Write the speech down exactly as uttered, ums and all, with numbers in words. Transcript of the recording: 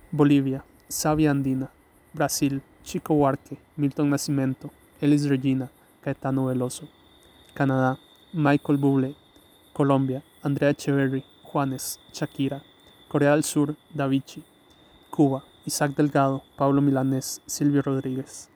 Bolivia, Savia Andina. Brasil, Chico Buarque, Milton Nascimento, Elis Regina, Caetano Veloso. Canadá, Michael Bublé. Colombia, Andrea Echeverry, Juanes, Shakira. Corea del Sur, Davichi. Cuba, Isaac Delgado, Pablo Milanés, Silvio Rodríguez.